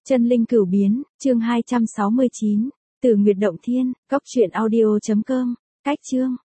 Chân linh cửu biến, chương 269. Từ Nguyệt Động Thiên, cốc truyện audio.com. Cách chương.